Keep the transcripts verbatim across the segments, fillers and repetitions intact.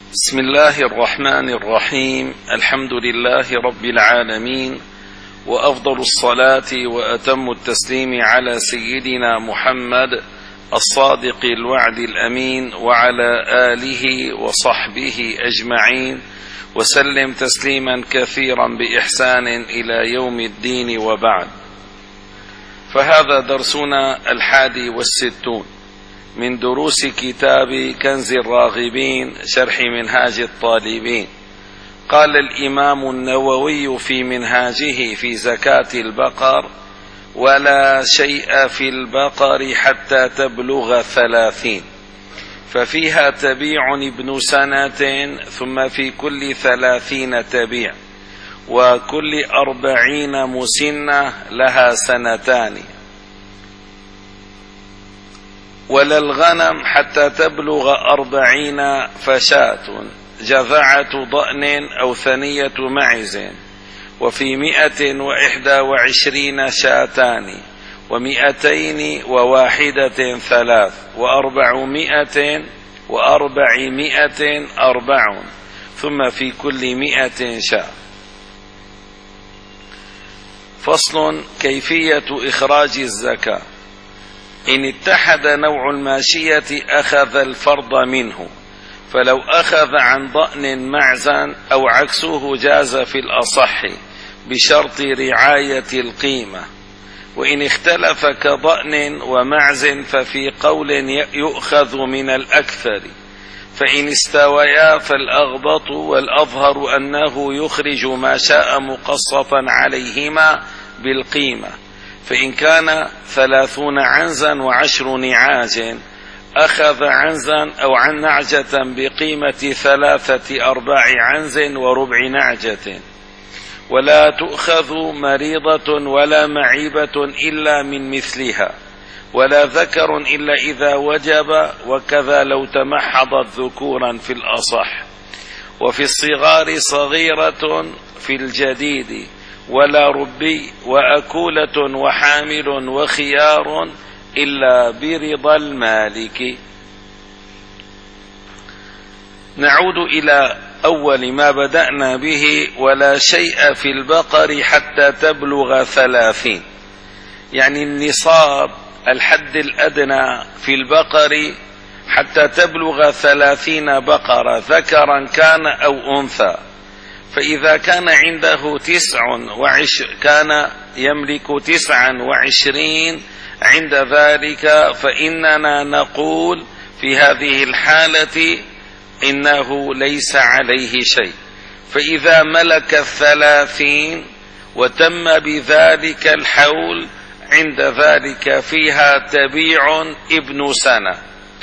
بسم الله الرحمن الرحيم. الحمد لله رب العالمين، وأفضل الصلاة وأتم التسليم على سيدنا محمد الصادق الوعد الأمين وعلى آله وصحبه أجمعين، وسلم تسليما كثيرا بإحسان إلى يوم الدين، وبعد. فهذا درسنا الحادي والستون من دروس كتاب كنز الراغبين شرح منهاج الطالبين. قال الإمام النووي في منهاجه في زكاة البقر: ولا شيء في البقر حتى تبلغ ثلاثين، ففيها تبيع ابن سنة، ثم في كل ثلاثين تبيع، وكل أربعين مسنة لها سنتان. ولا الغنم حتى تبلغ أربعين، فشاة جذعة ضأن أو ثنية معز، وفي مئة وإحدى وعشرين شاتان، ومئتين وواحدة ثلاث، وأربعمائة وأربعمائة أربع، ثم في كل مئة شاة. فصل: كيفية إخراج الزكاة. إن اتحد نوع الماشية أخذ الفرض منه، فلو أخذ عن ضأن معزا أو عكسه جاز في الأصح بشرط رعاية القيمة. وإن اختلف كضأن ومعز ففي قول يؤخذ من الأكثر، فإن استويا فالأغبط، والأظهر أنه يخرج ما شاء مقسطا عليهما بالقيمة. فإن كان ثلاثون عنزا وعشر نعاج أخذ عنزا أو عن نعجة بقيمة ثلاثة أرباع عنز وربع نعجة. ولا تؤخذ مريضة ولا معيبة إلا من مثلها، ولا ذكر إلا إذا وجب، وكذا لو تمحضت ذكورا في الأصح. وفي الصغار صغيرة في الجديد، ولا ربي، وأكولة وحامل وخيار إلا برضا المالك. نعود إلى أول ما بدأنا به: ولا شيء في البقر حتى تبلغ ثلاثين، يعني النصاب الحد الأدنى في البقر حتى تبلغ ثلاثين بقرة، ذكرا كان أو أنثى. فإذا كان عنده تسع وعش كان يملك تسعا وعشرين عند ذلك، فإننا نقول في هذه الحالة إنه ليس عليه شيء. فإذا ملك الثلاثين وتم بذلك الحول، عند ذلك فيها تبيع ابن سنة.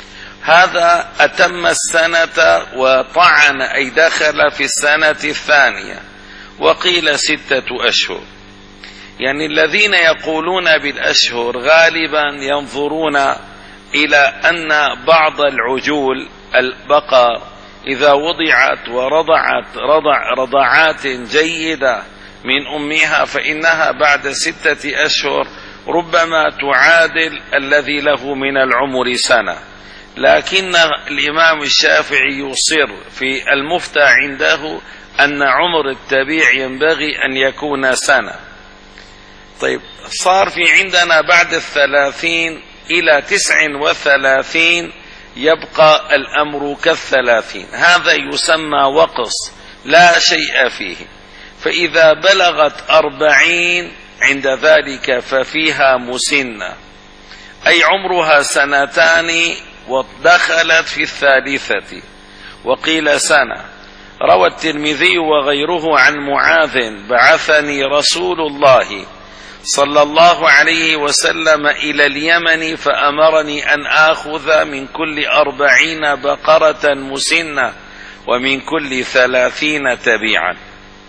هذا أتم السنة وطعن، أي دخل في السنة الثانية، وقيل ستة أشهر. يعني الذين يقولون بالأشهر غالبا ينظرون إلى أن بعض العجول البقر إذا وضعت ورضعت رضع رضعات جيدة من أمها، فإنها بعد ستة أشهر ربما تعادل الذي له من العمر سنة. لكن الإمام الشافعي يصر في المفتى عنده أن عمر التبيع ينبغي أن يكون سنة. طيب، صار في عندنا بعد الثلاثين إلى تسع وثلاثين يبقى الأمر كالثلاثين، هذا يسمى وقص لا شيء فيه. فإذا بلغت أربعين عند ذلك ففيها مسنة، أي عمرها سنتان ودخلت في الثالثة، وقيل سنة. روى الترمذي وغيره عن معاذ: بعثني رسول الله صلى الله عليه وسلم إلى اليمن، فأمرني أن آخذ من كل أربعين بقرة مسنة، ومن كل ثلاثين تبيعا.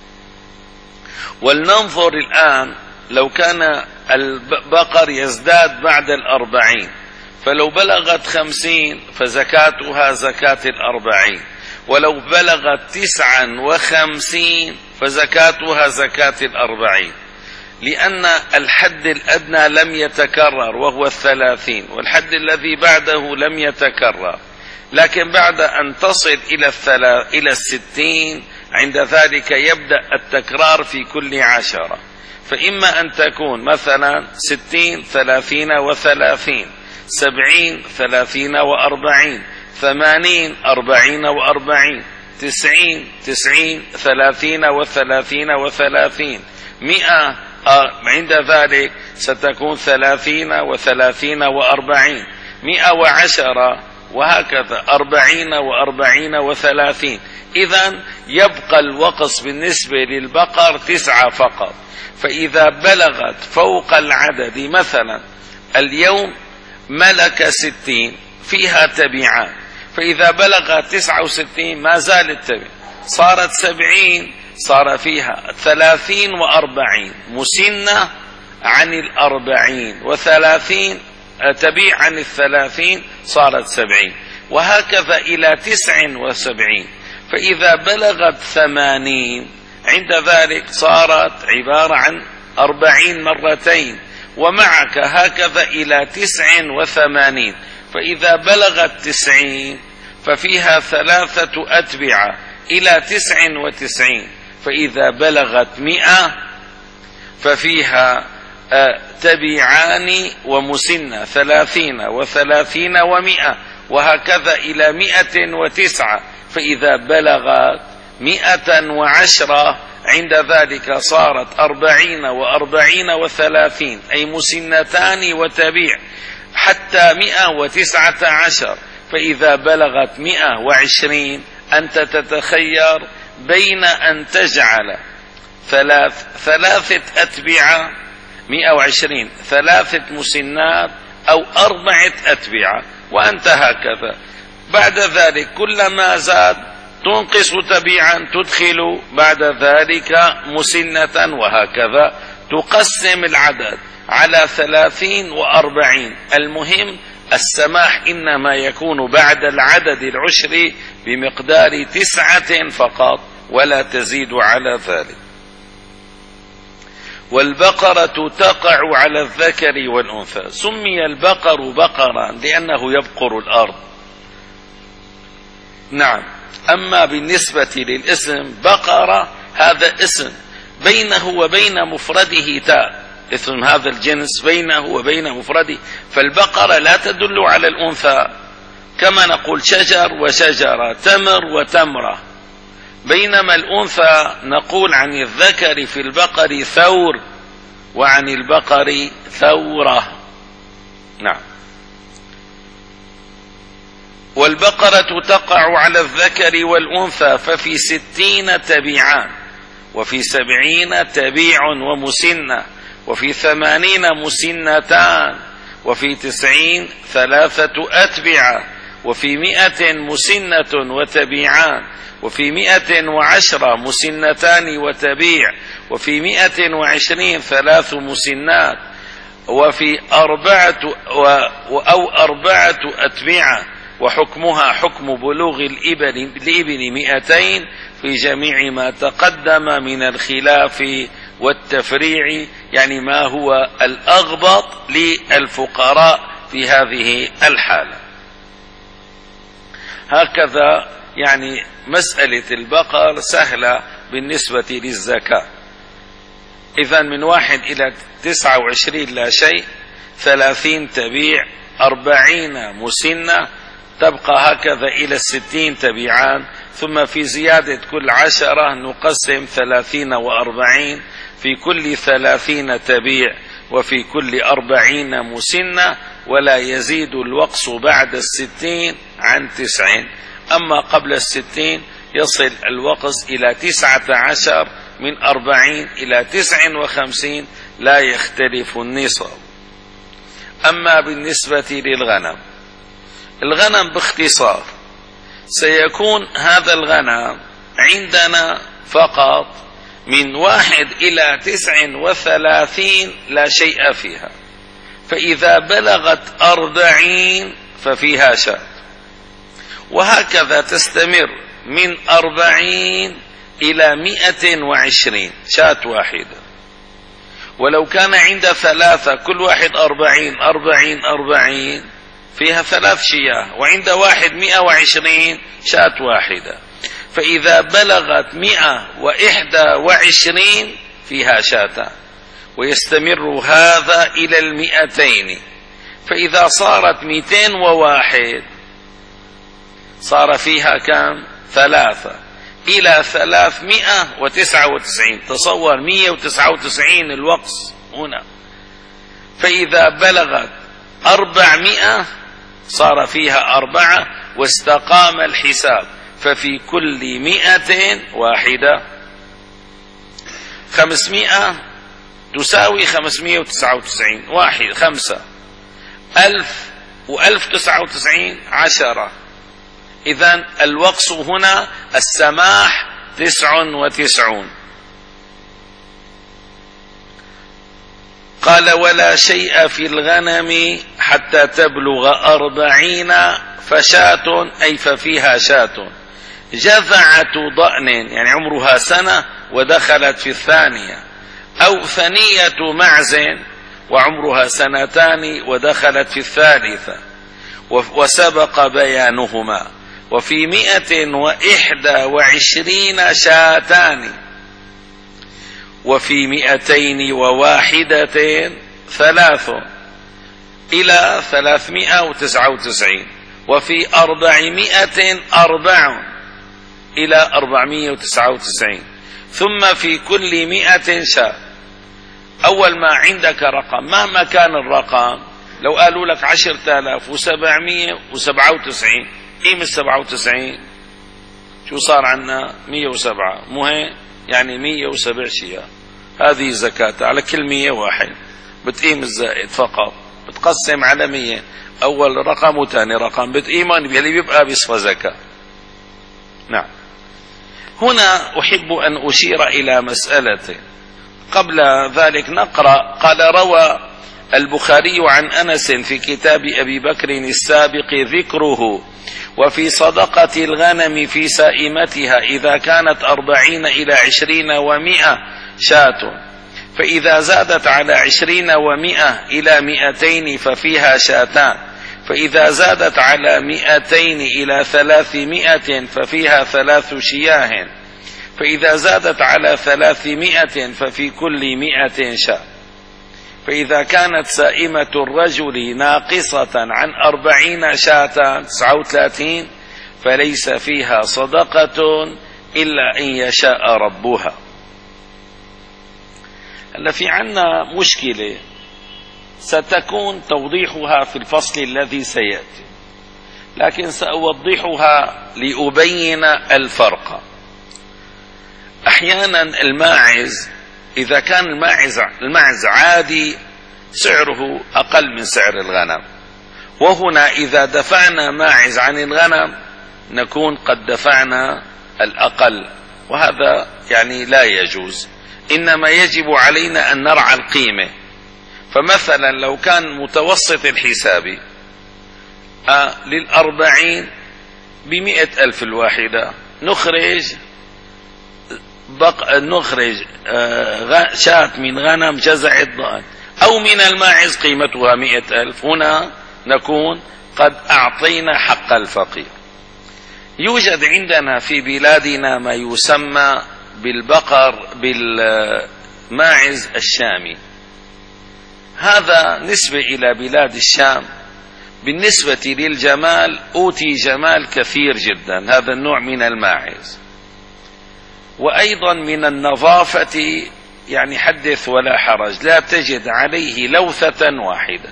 ولننظر الآن، لو كان البقر يزداد بعد الأربعين، فلو بلغت خمسين فزكاتها زكاة الأربعين، ولو بلغت تسعا وخمسين فزكاتها زكاة الأربعين، لأن الحد الأدنى لم يتكرر وهو الثلاثين، والحد الذي بعده لم يتكرر. لكن بعد أن تصل إلى الثلا... إلى الستين عند ذلك يبدأ التكرار في كل عشرة، فإما أن تكون مثلا ستين ثلاثين وثلاثين، سبعين ثلاثين وأربعين، ثمانين أربعين وأربعين، تسعين تسعين ثلاثين وثلاثين وثلاثين، مئة عند ذلك ستكون ثلاثين وثلاثين وأربعين، مئة وعشرة، وهكذا أربعين وأربعين وثلاثين. إذن يبقى الوقص بالنسبة للبقر تسعة فقط. فإذا بلغت فوق العدد، مثلا اليوم ملك ستين فيها تبعان، فإذا بلغت تسعة وستين ما زالت تبع، صارت سبعين، صار فيها ثلاثين وأربعين مسنة عن الأربعين، وثلاثين تبيع عن الثلاثين، صارت سبعين، وهكذا إلى تسع وسبعين. فإذا بلغت ثمانين عند ذلك صارت عبارة عن أربعين مرتين، ومعك هكذا إلى تسع وثمانين. فإذا بلغت تسعين ففيها ثلاثة أتبعة إلى تسع وتسعين. فإذا بلغت مئة ففيها تبيعان ومسنة، ثلاثين وثلاثين ومئة، وهكذا إلى مئة وتسعة. فإذا بلغت مئة وعشرة عند ذلك صارت أربعين وأربعين وثلاثين، أي مسنتان وتبيع، حتى مئة وتسعة عشر. فإذا بلغت مئة وعشرين أنت تتخير بين أن تجعل ثلاث ثلاثة أتبعة، مئة وعشرين ثلاثة مسنات، أو أربعة أتبعة، وأنت هكذا. بعد ذلك كلما زاد تنقص تبيعا، تدخل بعد ذلك مسنة، وهكذا تقسم العدد على ثلاثين وأربعين. المهم السماح إنما يكون بعد العدد العشري بمقدار تسعة فقط، ولا تزيد على ذلك. والبقرة تقع على الذكر والأنثى. سمي البقر بقرا لأنه يبقر الأرض. نعم. أما بالنسبة للاسم بقرة، هذا اسم بينه وبين مفرده تاء، اسم هذا الجنس بينه وبين مفرده. فالبقرة لا تدل على الأنثى، كما نقول شجر وشجرة، تمر وتمرة. بينما الأنثى نقول عن الذكر في البقر ثور، وعن البقر ثورة. نعم. والبقرة تقع على الذكر والأنثى، ففي ستين تبيعان، وفي سبعين تبيع ومسنة، وفي ثمانين مسنتان، وفي تسعين ثلاثة أتبعة، وفي مئة مسنة وتبيعان، وفي مئة وعشرة مسنتان وتبيع، وفي مئة وعشرين ثلاث مسنات، وفي أربعة أو أربعة أتبعة، وحكمها حكم بلوغ الإبل مئتين في جميع ما تقدم من الخلاف والتفريع، يعني ما هو الأغبط للفقراء في هذه الحالة. هكذا يعني مسألة البقر سهلة بالنسبة للزكاة. إذن من واحد إلى تسعة وعشرين لا شيء، ثلاثين تبيع، أربعين مسنة، تبقى هكذا إلى الستين تبيعان. ثم في زيادة كل عشرة نقسم ثلاثين وأربعين، في كل ثلاثين تبيع، وفي كل أربعين مسنة، ولا يزيد الوقص بعد الستين عن تسعين. أما قبل الستين يصل الوقص إلى تسعة عشر، من أربعين إلى تسع وخمسين لا يختلف النصاب. أما بالنسبة للغنم، الغنم باختصار سيكون هذا الغنم عندنا فقط من واحد إلى تسع وثلاثين لا شيء فيها، فإذا بلغت أربعين ففيها شاة، وهكذا تستمر من أربعين إلى مئة وعشرين شاة واحدة. ولو كان عند ثلاثة كل واحد أربعين أربعين أربعين فيها ثلاث شياه، وعند واحد مئة وعشرين شاة واحدة، فإذا بلغت مئة وإحدى وعشرين فيها شاتان، ويستمر هذا إلى المئتين، فإذا صارت مئتين وواحد صار فيها كم؟ ثلاثة، إلى ثلاثمائة وتسعة وتسعين. تصور مئة وتسعة وتسعين الوقص هنا. فإذا بلغت أربعمائة صار فيها أربعة واستقام الحساب، ففي كل مئة واحدة. خمسمائة تساوي خمسمائة وتسعة وتسعين، واحد خمسة، ألف وألف تسعة وتسعين عشرة. إذن الوقص هنا السماح تسع وتسعون. قال ولا شيء في الغنم حتى تبلغ أربعين فشاة، أي ففيها شاة جذعة ضأن، يعني عمرها سنة ودخلت في الثانية، أو ثنية معز وعمرها سنتان ودخلت في الثالثة، وسبق بيانهما. وفي مئة وإحدى وعشرين شاتان، وفي مئتين وواحدة ثلاث، إلى ثلاثمائة وتسعة وتسعين، وفي أربعمائة أربع، إلى أربعمائة وتسعة وتسعين، ثم في كل مئة شاة. أول ما عندك رقم مهما كان الرقم، لو قالوا لك عشرة آلاف وسبعمائة وسبعة وتسعين، قيمة سبعة وتسعين شو صار عنا؟ مئة وسبعة، مو هيك؟ يعني مئة وسبع شياه. هذه زكاة على كل مئة واحد، بتقيم الزائد فقط، بتقسم على مئة، أول رقم وثاني رقم بتقيمه، اللي بيبقى بيصفى زكاة. نعم. هنا أحب أن أشير إلى مسألة قبل ذلك نقرأ. قال روى البخاري عن أنس في كتاب أبي بكر السابق ذكره: وفي صدقة الغنم في سائمتها إذا كانت أربعين إلى عشرين ومئة شاة، فإذا زادت على عشرين ومئة إلى مئتين ففيها شاتان، فإذا زادت على مئتين إلى ثلاثمائة ففيها ثلاث شياه، فإذا زادت على ثلاثمائة ففي كل مئة شاة. فإذا كانت سائمة الرجل ناقصة عن أربعين شاة تسعة وثلاثين فليس فيها صدقة إلا إن يشاء ربها. هلا في عنا مشكلة ستكون توضيحها في الفصل الذي سيأتي، لكن سأوضحها لأبين الفرق. أحيانا الماعز إذا كان الماعز الماعز عادي سعره أقل من سعر الغنم، وهنا إذا دفعنا ماعز عن الغنم نكون قد دفعنا الأقل، وهذا يعني لا يجوز. إنما يجب علينا أن نرعى القيمة. فمثلا لو كان متوسط الحساب آه للأربعين بمئة ألف الواحدة، نخرج بق... نخرج آه شاة من غنم جزع الضأن أو من الماعز قيمتها مئة ألف، هنا نكون قد أعطينا حق الفقير. يوجد عندنا في بلادنا ما يسمى بالبقر بالماعز الشامي، هذا نسبة إلى بلاد الشام. بالنسبة للجمال أوتي جمال كثير جدا هذا النوع من الماعز، وأيضا من النظافة يعني حدث ولا حرج، لا تجد عليه لوثة واحدة.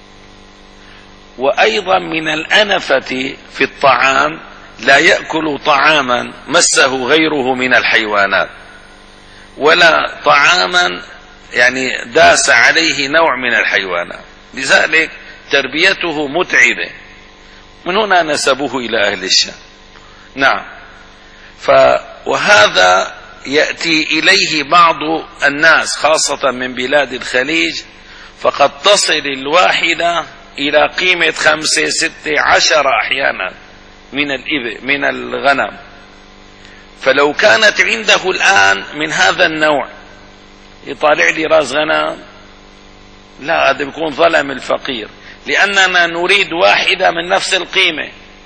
وأيضا من الأنفة في الطعام، لا يأكل طعاما مسه غيره من الحيوانات، ولا طعاما يعني داس عليه نوع من الحيوانات، لذلك تربيته متعبة. من هنا نسبوه إلى أهل الشام. نعم. ف وهذا يأتي إليه بعض الناس خاصة من بلاد الخليج، فقد تصل الواحدة إلى قيمة خمسة ستة عشر أحيانا من الإبل من الغنم. فلو كانت عنده الآن من هذا النوع يطالع لي راس غنم، لا، هذا بيكون ظلم الفقير. لأننا نريد واحدة من نفس القيمة.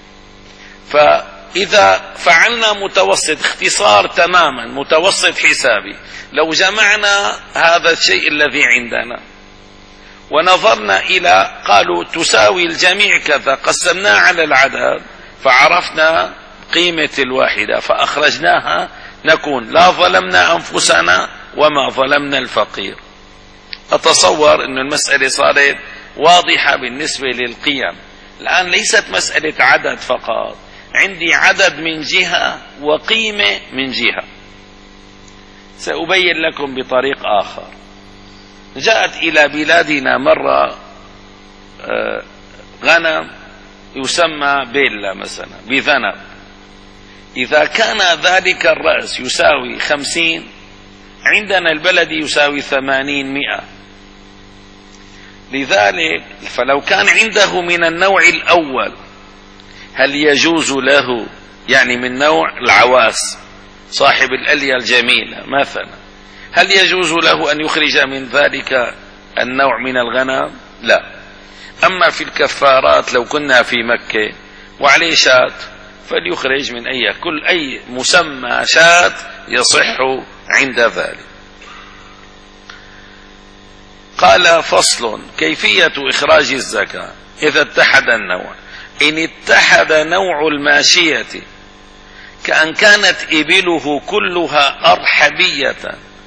فإذا فعلنا متوسط اختصار تماما، متوسط حسابي، لو جمعنا هذا الشيء الذي عندنا ونظرنا إلى قالوا تساوي الجميع كذا، قسمناه على العدد فعرفنا قيمة الواحدة فأخرجناها، نكون لا ظلمنا أنفسنا وما ظلمنا الفقير. أتصور أن المسألة صارت واضحة بالنسبة للقيم. الآن ليست مسألة عدد فقط، عندي عدد من جهة وقيمة من جهة. سأبين لكم بطريق آخر. جاءت إلى بلادنا مرة غنم يسمى بيلا مثلا بذنب، إذا كان ذلك الرأس يساوي خمسين، عندنا البلد يساوي ثمانين مئة. لذلك فلو كان عنده من النوع الأول هل يجوز له، يعني من نوع العواس صاحب الألية الجميلة مثلا، هل يجوز له أن يخرج من ذلك النوع من الغنم؟ لا. أما في الكفارات لو كنا في مكة وعليه شاة فليخرج من أي كل أي مسمى شاة يصح عند ذلك. قال فصل: كيفية إخراج الزكاة إذا اتحد النوع. إن اتحد نوع الماشية كأن كانت إبله كلها أرحبية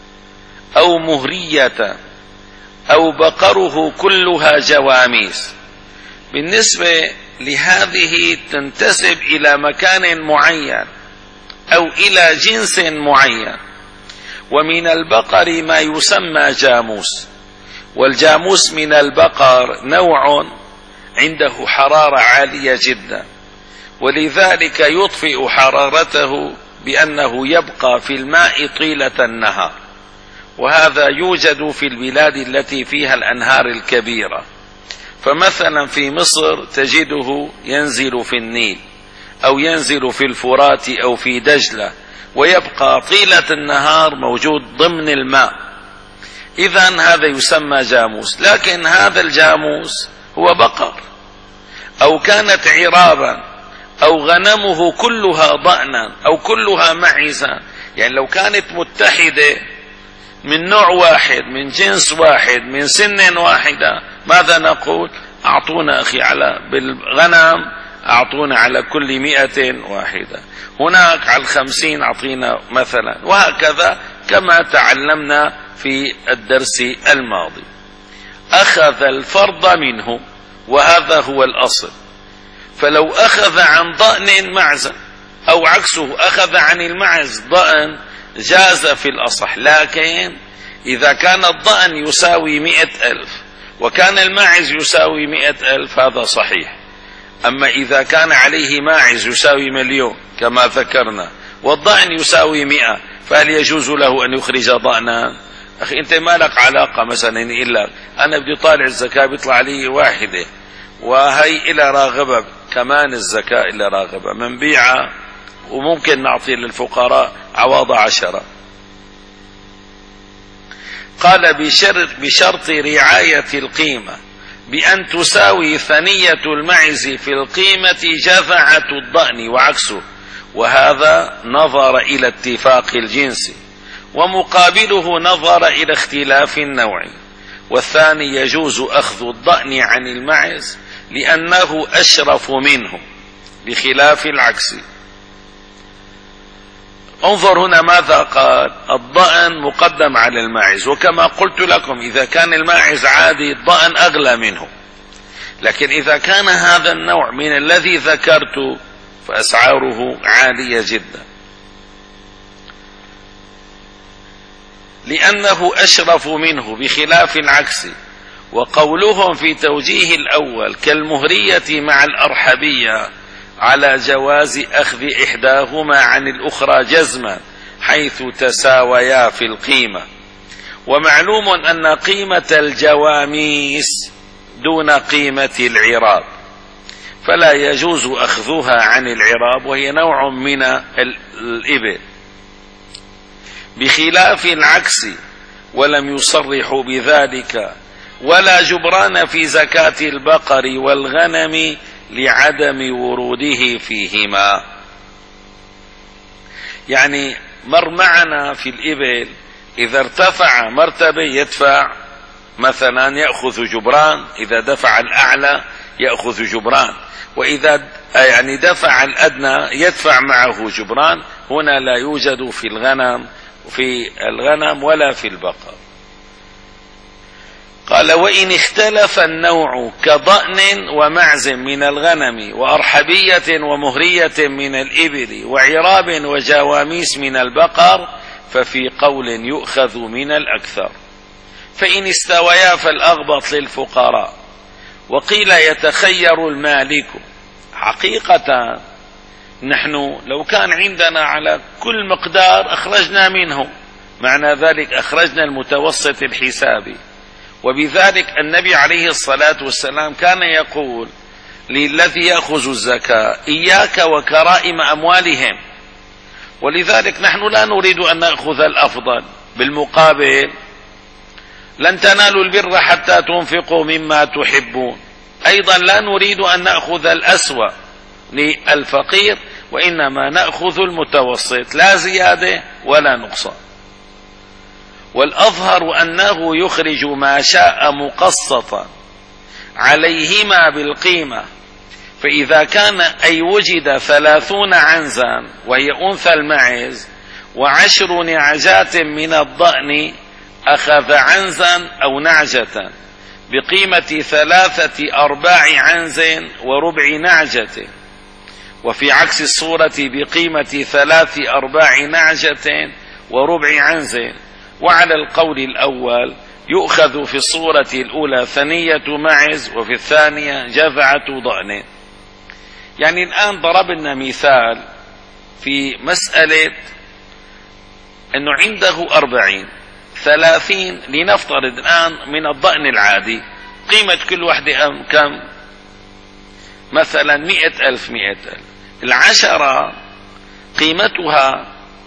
أو مهرية أو بقره كلها جواميس. بالنسبة لهذه تنتسب إلى مكان معين أو إلى جنس معين. ومن البقر ما يسمى جاموس، والجاموس من البقر نوع عنده حرارة عالية جدا، ولذلك يطفئ حرارته بأنه يبقى في الماء طيلة النهار، وهذا يوجد في البلاد التي فيها الأنهار الكبيرة. فمثلا في مصر تجده ينزل في النيل أو ينزل في الفرات أو في دجلة ويبقى طيلة النهار موجود ضمن الماء، إذن هذا يسمى جاموس. لكن هذا الجاموس هو بقر، أو كانت عرابا، أو غنمه كلها ضأنا أو كلها معزا، يعني لو كانت متحدة من نوع واحد من جنس واحد من سن واحدة، ماذا نقول؟ أعطونا أخي على بالغنم أعطونا على كل مئة واحدة، هناك على الخمسين أعطينا مثلا، وهكذا كما تعلمنا في الدرس الماضي. أخذ الفرض منه، وهذا هو الأصل. فلو أخذ عن ضأن معزا أو عكسه أخذ عن المعز ضأن جاز في الأصح، لكن إذا كان الضأن يساوي مئة ألف وكان الماعز يساوي مئة ألف هذا صحيح. أما إذا كان عليه ماعز يساوي مليون كما ذكرنا والضأن يساوي مئة، فهل يجوز له أن يخرج ضأنا؟ أخي أنت ما لك علاقة مثلا، إلا أنا بدي طالع الزكاة بيطلع لي واحدة، وهي إلى راغبة كمان الزكاة إلى راغبة من بيعة، وممكن نعطي للفقراء عواض عشرة. قال بشرط, بشرط رعاية القيمة بأن تساوي ثنية المعز في القيمة جذعة الضأن وعكسه، وهذا نظر إلى اتفاق الجنس، ومقابله نظر إلى اختلاف النوع. والثاني يجوز أخذ الضأن عن المعز لأنه أشرف منه بخلاف العكس. انظر هنا ماذا قال: الضأن مقدم على الماعز، وكما قلت لكم إذا كان الماعز عادي الضأن أغلى منه، لكن إذا كان هذا النوع من الذي ذكرت فأسعاره عالية جدا لأنه أشرف منه بخلاف العكس. وقولهم في توجيه الأول كالمهرية مع الأرحبية على جواز أخذ إحداهما عن الأخرى جزما حيث تساويا في القيمة. ومعلوم أن قيمة الجواميس دون قيمة العراب، فلا يجوز أخذها عن العراب وهي نوع من الإبل بخلاف العكس، ولم يصرحوا بذلك ولا جبران في زكاة البقر والغنم لعدم وروده فيهما. يعني مر معنا في الإبل إذا ارتفع مرتبة يدفع مثلا يأخذ جبران، إذا دفع الأعلى يأخذ جبران، وإذا يعني دفع الأدنى يدفع معه جبران. هنا لا يوجد في الغنم في الغنم ولا في البقر. قال: وإن اختلف النوع كضأن ومعز من الغنم وأرحبية ومهرية من الإبل وعراب وجواميس من البقر ففي قول يؤخذ من الأكثر، فإن استويا فالأغبط للفقراء. وقيل يتخير المالك. حقيقة نحن لو كان عندنا على كل مقدار أخرجنا منه، معنى ذلك أخرجنا المتوسط الحسابي. وبذلك النبي عليه الصلاة والسلام كان يقول للذي يأخذ الزكاة: إياك وكرائم أموالهم. ولذلك نحن لا نريد أن نأخذ الأفضل، بالمقابل لن تنالوا البر حتى تنفقوا مما تحبون. أيضا لا نريد أن نأخذ الأسوأ للفقير، وإنما نأخذ المتوسط، لا زيادة ولا نقصان. والأظهر أنه يخرج ما شاء مقسطا عليهما بالقيمة. فإذا كان أي وجد ثلاثون عنزا وهي أنثى المعز وعشر نعجات من الضأن أخذ عنزا أو نعجة بقيمة ثلاثة أرباع عنز وربع نعجة، وفي عكس الصورة بقيمة ثلاث أرباع نعجة وربع عنز. وعلى القول الأول يؤخذ في الصورة الأولى ثنية معز وفي الثانية جذعة ضأن. يعني الآن ضربنا مثال في مسألة أنه عنده أربعين ثلاثين، لنفترض الآن من الضأن العادي قيمة كل واحدة أم كم؟ مثلا مئة ألف. مئة ألف العشرة قيمتها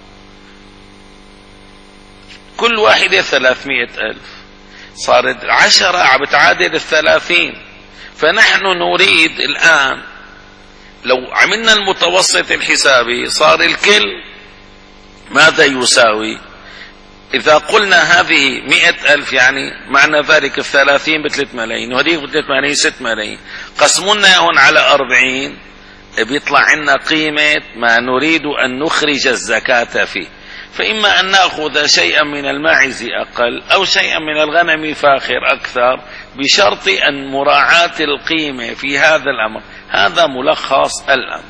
كل واحدة ثلاثمائة ألف، صارت عشرة بتعادل الثلاثين. فنحن نريد الآن لو عملنا المتوسط الحسابي صار الكل ماذا يساوي؟ إذا قلنا هذه مئة ألف يعني معنى ذلك الثلاثين بثلاث ملايين وهذه بثلاث ملايين ست ملايين، قسمنا هون على أربعين بيطلع عنا قيمة ما نريد أن نخرج الزكاة فيه. فإما أن نأخذ شيئا من الماعز أقل أو شيئا من الغنم فاخر أكثر، بشرط أن مراعاة القيمة في هذا الأمر. هذا ملخص الأمر.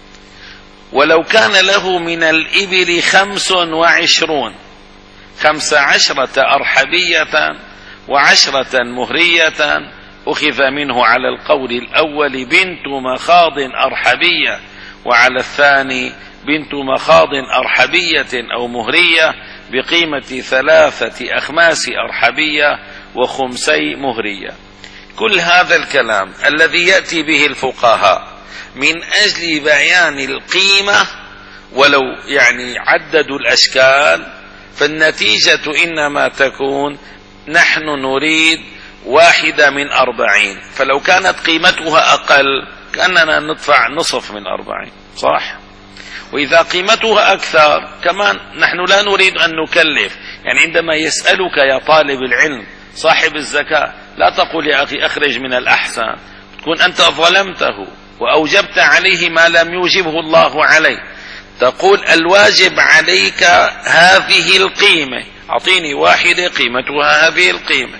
ولو كان له من الإبل خمس وعشرون خمس عشرة أرحبية وعشرة مهرية أخذ منه على القول الأول بنت مخاض أرحبية، وعلى الثاني بنت مخاض أرحبية أو مهرية بقيمة ثلاثة أخماس أرحبية وخمسي مهرية. كل هذا الكلام الذي يأتي به الفقهاء من أجل بيان القيمة، ولو يعني عددوا الأشكال، فالنتيجة إنما تكون نحن نريد واحدة من أربعين، فلو كانت قيمتها أقل كأننا ندفع نصف من أربعين، صح؟ وإذا قيمتها أكثر كمان نحن لا نريد أن نكلف. يعني عندما يسألك يا طالب العلم صاحب الزكاة لا تقول يا أخي أخرج من الأحسن، تكون أنت ظلمته وأوجبت عليه ما لم يوجبه الله عليه. تقول الواجب عليك هذه القيمة، أعطيني واحدة قيمتها هذه القيمة.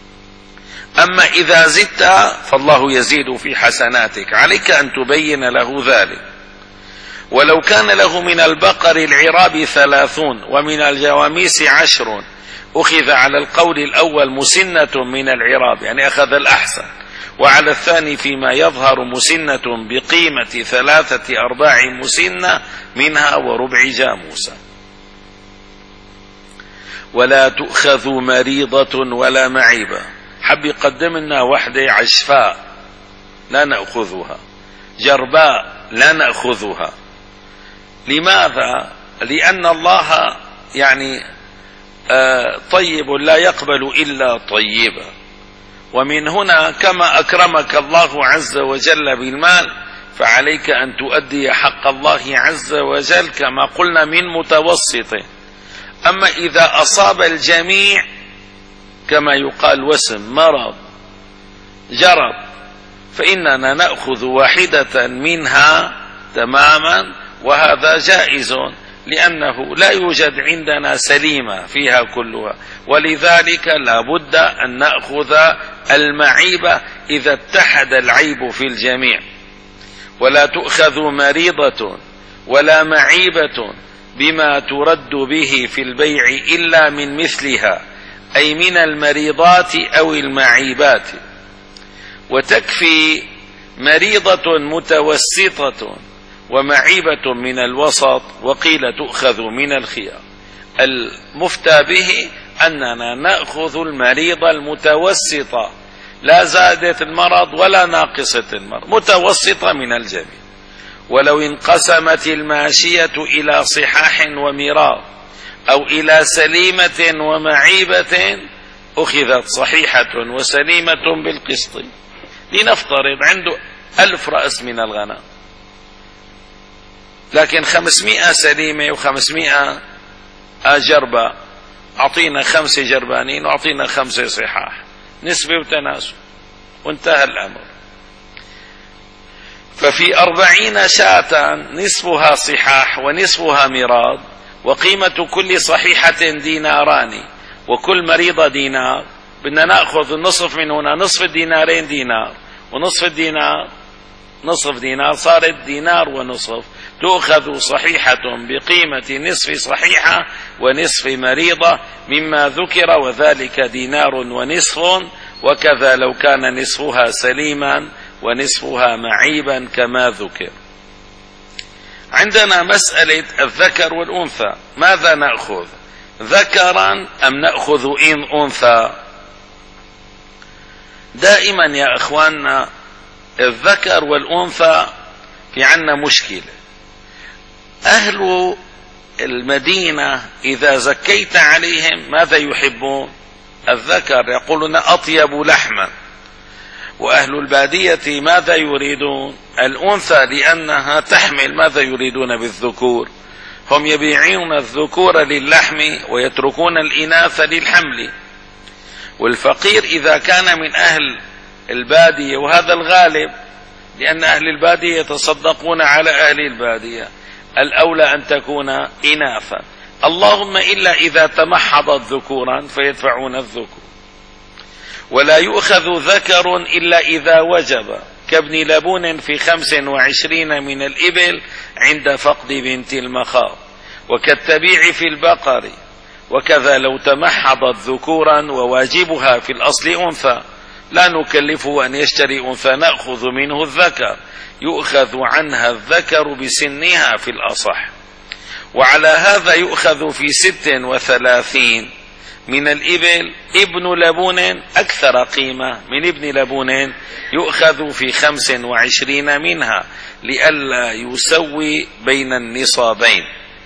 أما إذا زدت فالله يزيد في حسناتك، عليك أن تبين له ذلك. ولو كان له من البقر العراب ثلاثون ومن الجواميس عشر أخذ على القول الأول مسنة من العراب، يعني أخذ الأحسن، وعلى الثاني فيما يظهر مسنة بقيمة ثلاثة أرباع مسنة منها وربع جاموسة. ولا تؤخذ مريضة ولا معيبة. حب يقدم لنا وحدة عشفاء لا نأخذها، جرباء لا نأخذها. لماذا؟ لأن الله يعني آه طيب لا يقبل إلا طيبا. ومن هنا كما أكرمك الله عز وجل بالمال فعليك أن تؤدي حق الله عز وجل كما قلنا من متوسطه. أما إذا أصاب الجميع كما يقال وسم مرض جرب فإننا نأخذ واحدة منها تماما، وهذا جائز لأنه لا يوجد عندنا سليمة فيها كلها، ولذلك لا بد أن نأخذ المعيبة إذا اتحد العيب في الجميع. ولا تؤخذ مريضة ولا معيبة بما ترد به في البيع إلا من مثلها، أي من المريضات أو المعيبات. وتكفي مريضة متوسطة ومعيبة من الوسط، وقيل تؤخذ من الخيار. المفتى به أننا نأخذ المريضة المتوسطة، لا زادة المرض ولا ناقصة المرض، متوسطة من الجميع. ولو انقسمت الماشية إلى صحاح ومراض أو إلى سليمة ومعيبة أخذت صحيحة وسليمة بالقسط. لنفترض عنده ألف رأس من الغنم، لكن خمسمائة سليمة وخمسمائة جربة، أعطينا خمسة جربانين وأعطينا خمسة صحاح، نسبة وتناسب وانتهى الأمر. ففي أربعين شاة نصفها صحاح ونصفها مراض، وقيمة كل صحيحة ديناران وكل مريضة دينار. بدنا نأخذ النصف من هنا، نصف الدينارين دينار ونصف الدينار نصف دينار، صارت دينار ونصف. تؤخذ صحيحة بقيمة نصف صحيحة ونصف مريضة مما ذكر، وذلك دينار ونصف. وكذا لو كان نصفها سليما ونصفها معيبا كما ذكر. عندنا مسألة الذكر والأنثى، ماذا نأخذ؟ ذكرا أم نأخذ إن أنثى؟ دائما يا أخواننا الذكر والأنثى في عنا مشكلة. أهل المدينة إذا زكيت عليهم ماذا يحبون؟ الذكر، يقولون أطيب لحما. وأهل البادية ماذا يريدون؟ الأنثى، لأنها تحمل. ماذا يريدون بالذكور؟ هم يبيعون الذكور للحم ويتركون الإناث للحمل. والفقير إذا كان من أهل البادية، وهذا الغالب لأن أهل البادية يتصدقون على أهل البادية، الأولى أن تكون إناثا، اللهم إلا إذا تمحضت ذكورا فيدفعون الذكور. ولا يؤخذ ذكر إلا إذا وجب، كابن لبون في خمس وعشرين من الإبل عند فقد بنت المخاض، وكالتبيع في البقر. وكذا لو تمحضت ذكورا وواجبها في الأصل أنثى، لا نكلفه أن يشتري أنثى، نأخذ منه الذكر، يؤخذ عنها الذكر بسنها في الأصح. وعلى هذا يؤخذ في ست وثلاثين من الإبل ابن لبون أكثر قيمة من ابن لبون، يؤخذ في خمس وعشرين منها لئلا يسوي بين النصابين.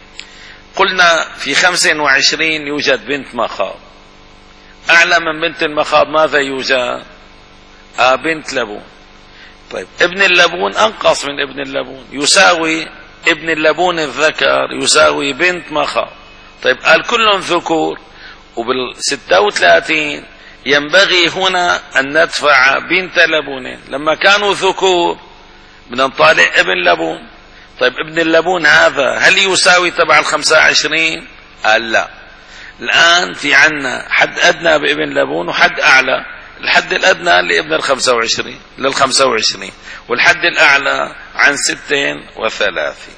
قلنا في خمس وعشرين يوجد بنت مخاض، أعلى من بنت المخاض ماذا يوجد؟ آه بنت لبون. طيب ابن اللبون أنقص من ابن اللبون، يساوي ابن اللبون الذكر يساوي بنت مخاض. طيب قال كلهم ذكور، وبالستة وثلاثين ينبغي هنا أن ندفع بنت لبون. لما كانوا ذكور بدنا نطالع ابن لبون. طيب ابن اللبون هذا هل يساوي تبع الخمسة وعشرين؟ قال لا. الآن في عنا حد أدنى بابن لبون وحد أعلى. الحد الأدنى لابن الخمسة وعشرين للخمسة وعشرين، والحد الأعلى عن ستين وثلاثين.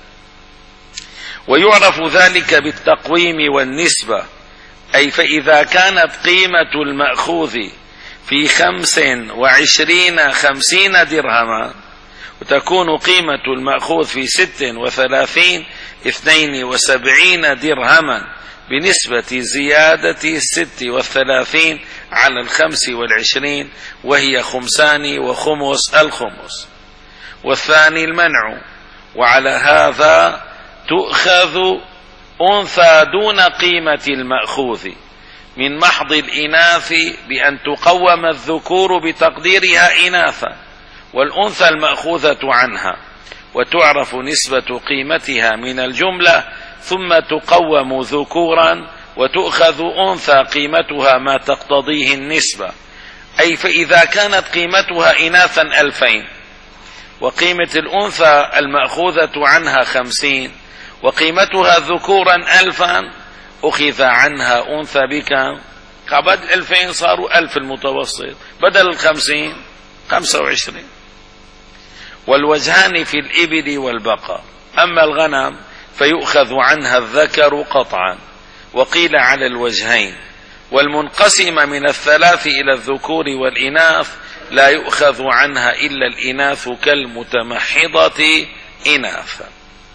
ويعرف ذلك بالتقويم والنسبة، أي فإذا كانت قيمة المأخوذ في خمس وعشرين خمسين درهما، وتكون قيمة المأخوذ في ست وثلاثين اثنين وسبعين درهما بنسبة زيادة الست والثلاثين على الخمس والعشرين، وهي خمسان وخمس الخمس. والثاني المنع. وعلى هذا تؤخذ أنثى دون قيمة المأخوذ من محض الإناث بأن تقوم الذكور بتقديرها إناثا، والأنثى المأخوذة عنها، وتعرف نسبة قيمتها من الجملة، ثم تقوم ذكورا وتؤخذ أنثى قيمتها ما تقتضيه النسبة. أي فإذا كانت قيمتها إناثا ألفين وقيمة الأنثى المأخوذة عنها خمسين وقيمتها ذكورا ألفا، أخذ عنها أنثى بكم؟ قبل ألفين صاروا ألف المتوسط، بدل الخمسين خمسة وعشرين. والوجهان في الإبل والبقر. أما الغنم فيؤخذ عنها الذكر قطعا، وقيل على الوجهين. والمنقسم من الثلاث إلى الذكور والإناث لا يؤخذ عنها إلا الإناث كالمتمحضة إناثا.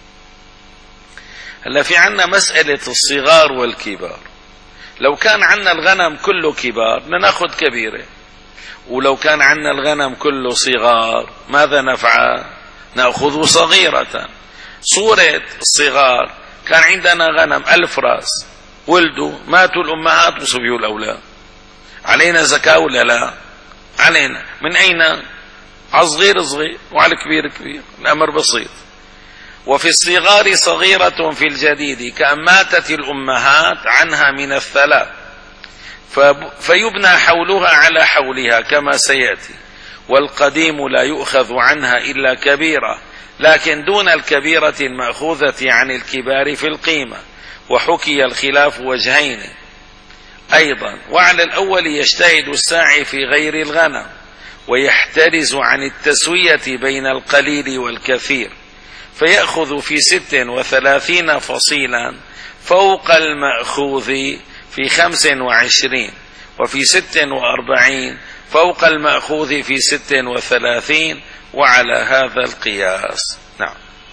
هلا في عنا مسألة الصغار والكبار. لو كان عنا الغنم كله كبار نأخذ كبيرة، ولو كان عنا الغنم كله صغار ماذا نفعل؟ نأخذ صغيرة. صورة الصغار كان عندنا غنم ألف راس، ولدوا ماتوا الأمهات وصبيوا الأولاد، علينا زكاة ولا لا؟ علينا. من أين؟ على الصغير صغير وعلى الكبير كبير، الأمر بسيط. وفي الصغار صغيرة في الجديد كأن ماتت الأمهات عنها من الثلاث، فيبنى حولها على حولها كما سيأتي. والقديم لا يؤخذ عنها إلا كبيرة، لكن دون الكبيرة المأخوذة عن الكبار في القيمة. وحكي الخلاف وجهين أيضا. وعلى الأول يجتهد الساعي في غير الغنم، ويحترز عن التسوية بين القليل والكثير، فيأخذ في ست وثلاثين فصيلا فوق المأخوذ في خمس وعشرين، وفي ست وأربعين فوق المأخوذ في ست وثلاثين، وعلى هذا القياس. نعم.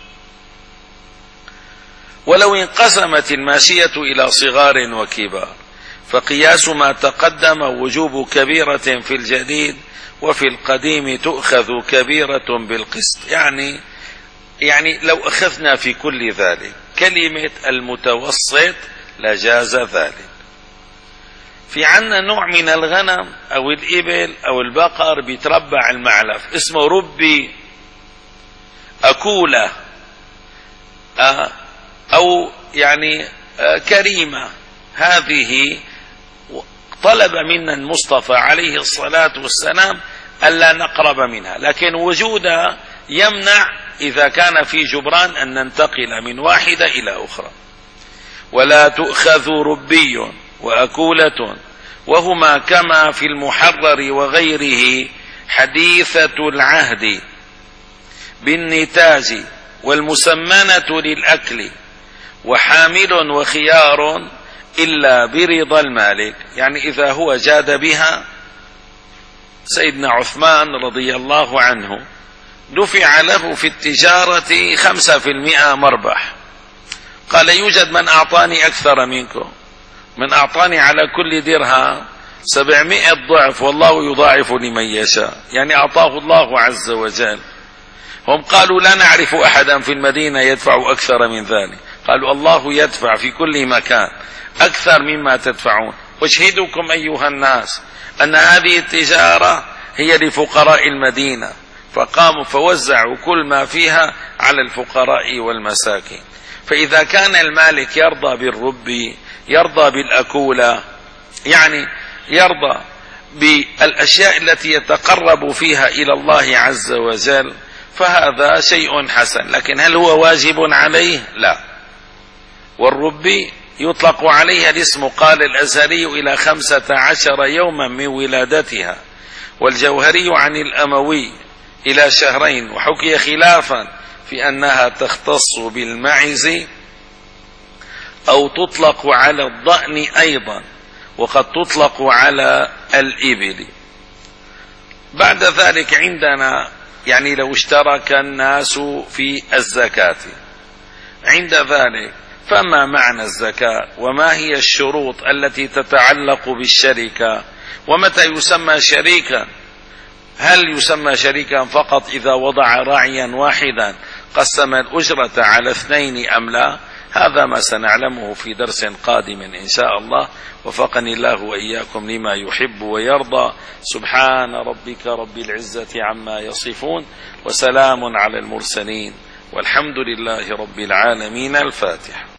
ولو انقسمت الماشية إلى صغار وكبار فقياس ما تقدم وجوب كبيرة في الجديد، وفي القديم تؤخذ كبيرة بالقسط. يعني يعني لو أخذنا في كل ذلك كلمة المتوسط لجاز ذلك. في عنا نوع من الغنم أو الإبل أو البقر بيتربع المعلف اسمه ربي أكولة أو يعني كريمة. هذه طلب منا المصطفى عليه الصلاة والسلام ألا نقرب منها، لكن وجودها يمنع إذا كان في جبران أن ننتقل من واحدة إلى أخرى. ولا تؤخذ ربي وأكولة، وهما كما في المحرر وغيره حديثة العهد بالنتاج والمسمنة للأكل، وحامل وخيار إلا برضا المالك. يعني إذا هو جاد بها سيدنا عثمان رضي الله عنه دفع له في التجارة خمسة في المئة مربح، قال يوجد من أعطاني أكثر منكم، من أعطاني على كل درهم سبعمائة ضعف والله يضاعف لمن يشاء، يعني أعطاه الله عز وجل. هم قالوا لا نعرف أحدا في المدينة يدفع أكثر من ذلك، قالوا الله يدفع في كل مكان أكثر مما تدفعون. واشهدكم أيها الناس أن هذه التجارة هي لفقراء المدينة، فقاموا فوزعوا كل ما فيها على الفقراء والمساكين. فإذا كان المالك يرضى بالربي، يرضى بالأكولة، يعني يرضى بالأشياء التي يتقرب فيها إلى الله عز وجل، فهذا شيء حسن. لكن هل هو واجب عليه؟ لا. والربي يطلق عليها الاسم قال الأزهري إلى خمسة عشر يوما من ولادتها، والجوهري عن الأموي إلى شهرين. وحكي خلافا في أنها تختص بالمعز أو تطلق على الضأن أيضا، وقد تطلق على الإبل. بعد ذلك عندنا يعني لو اشترك الناس في الزكاة، عند ذلك فما معنى الزكاة، وما هي الشروط التي تتعلق بالشركة، ومتى يسمى شريكا؟ هل يسمى شريكا فقط إذا وضع راعيا واحدا قسم الأجرة على اثنين أم لا؟ هذا ما سنعلمه في درس قادم إن شاء الله. وفقني الله وإياكم لما يحب ويرضى. سبحان ربك رب العزة عما يصفون، وسلام على المرسلين، والحمد لله رب العالمين. الفاتحة.